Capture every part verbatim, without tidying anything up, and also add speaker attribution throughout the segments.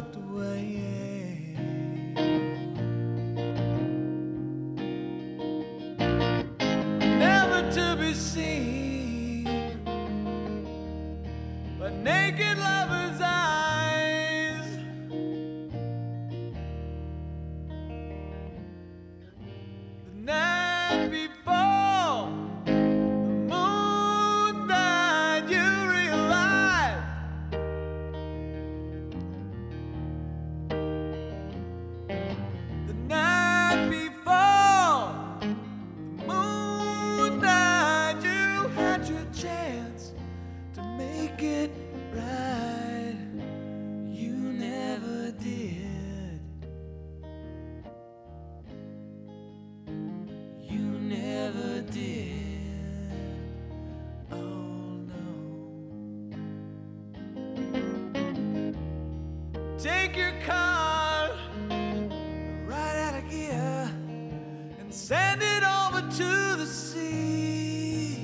Speaker 1: walked away. Never to be seen, but naked lovers' eyes. The night before the moon died, you realized the night before the moon died, you had your chance to make it right. You never did. You never did. Oh no. Take your car right out of gear and send it over to the sea.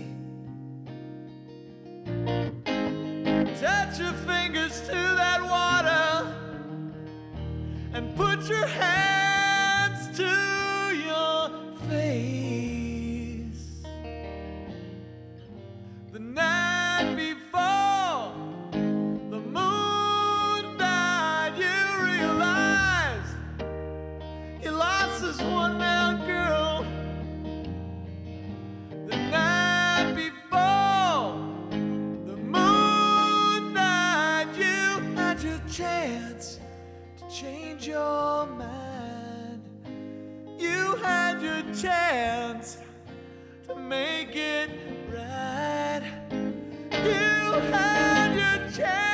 Speaker 1: Touch your fingers to that water and put your hands to your face. The night before the moon died, you realized you lost this one now, girl. The night before the moon died, you had your chance to change your mind. You had your chance to make it right. You had your chance.